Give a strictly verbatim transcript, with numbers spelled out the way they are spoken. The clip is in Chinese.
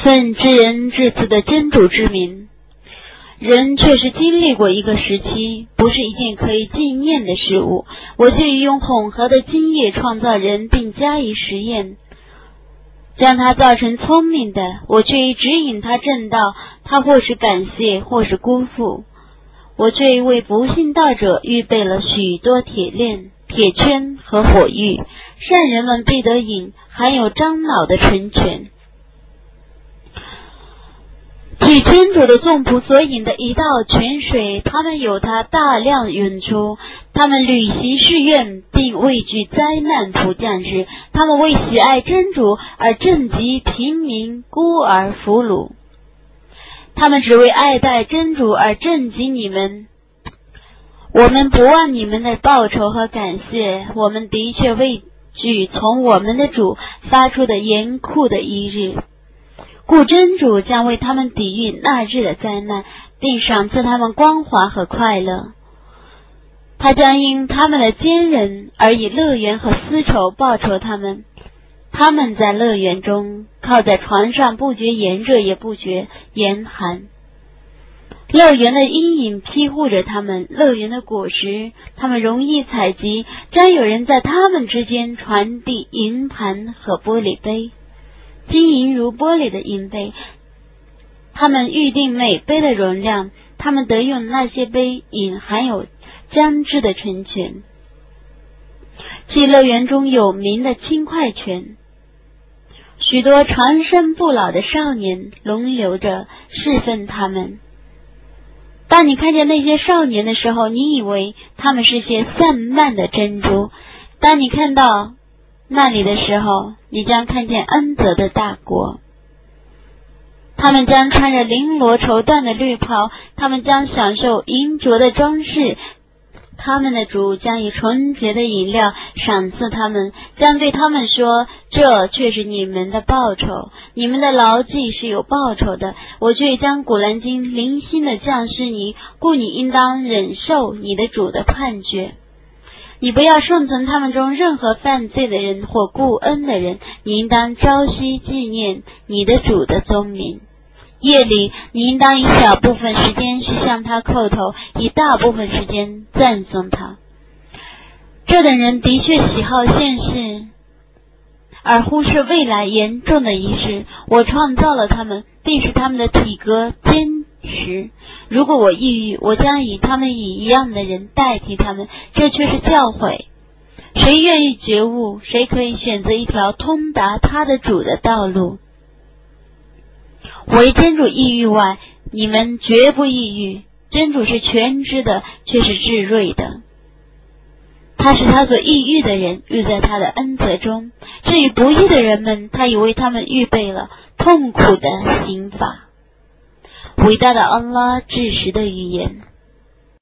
奉至仁至慈的真主之名，人确实经历过一个时期，不是一件可以纪念的事物。我却用混合的经验创造人，并加以实验，将他造成聪明的。我却以指引他正道，他或是感谢，或是辜负。我却为不信道者预备了许多铁链、铁圈和火狱，善人们必得饮含有樟脑的纯泉。据真主的众仆所饮的一道泉水，他们有它大量涌出，他们履行誓愿，并畏惧灾难普降之。他们为喜爱真主而赈济平民、孤儿、俘虏，他们只为爱戴真主而赈济你们。我们不忘你们的报酬和感谢，我们的确畏惧从我们的主发出的严酷的一日，故真主将为他们抵御那日的灾难，并赏赐他们光华和快乐。他将因他们的坚忍而以乐园和丝绸报酬他们。他们在乐园中靠在床上，不觉炎热，也不觉严寒。乐园的阴影庇护着他们，乐园的果实他们容易采集，将有人在他们之间传递银盘和玻璃杯，晶莹如玻璃的银杯。他们预定每杯的容量，他们得用那些杯饮含有姜汁的纯泉，其乐园中有名的轻快泉。许多长生不老的少年轮流着侍奉他们。当你看见那些少年的时候，你以为他们是些散漫的珍珠；当你看到那里的时候，你将看见恩德的大国。他们将穿着绫罗绸缎的绿袍，他们将享受银镯的装饰，他们的主将以纯洁的饮料赏赐他们，将对他们说：这却是你们的报酬，你们的劳绩是有报酬的。我却将古兰经零星的降示你，故你应当忍受你的主的判决。你不要顺从他们中任何犯罪的人或故恩的人，你应当朝夕纪念你的主的宗名。夜里你应当以小部分时间去向他叩头，以大部分时间赞颂他。这等人的确喜好现世，而忽视未来严重的一事。我创造了他们，并使他们的体格坚实。如果我抑郁，我将以他们以一样的人代替他们，这却是教诲。谁愿意觉悟，谁可以选择一条通达他的主的道路。唯真主抑郁外，你们绝不抑郁。真主是全知的，却是至睿的。他使他所抑郁的人遇在他的恩泽中，至于不义的人们，他已为他们预备了痛苦的刑罚。伟大的安拉至实的语言。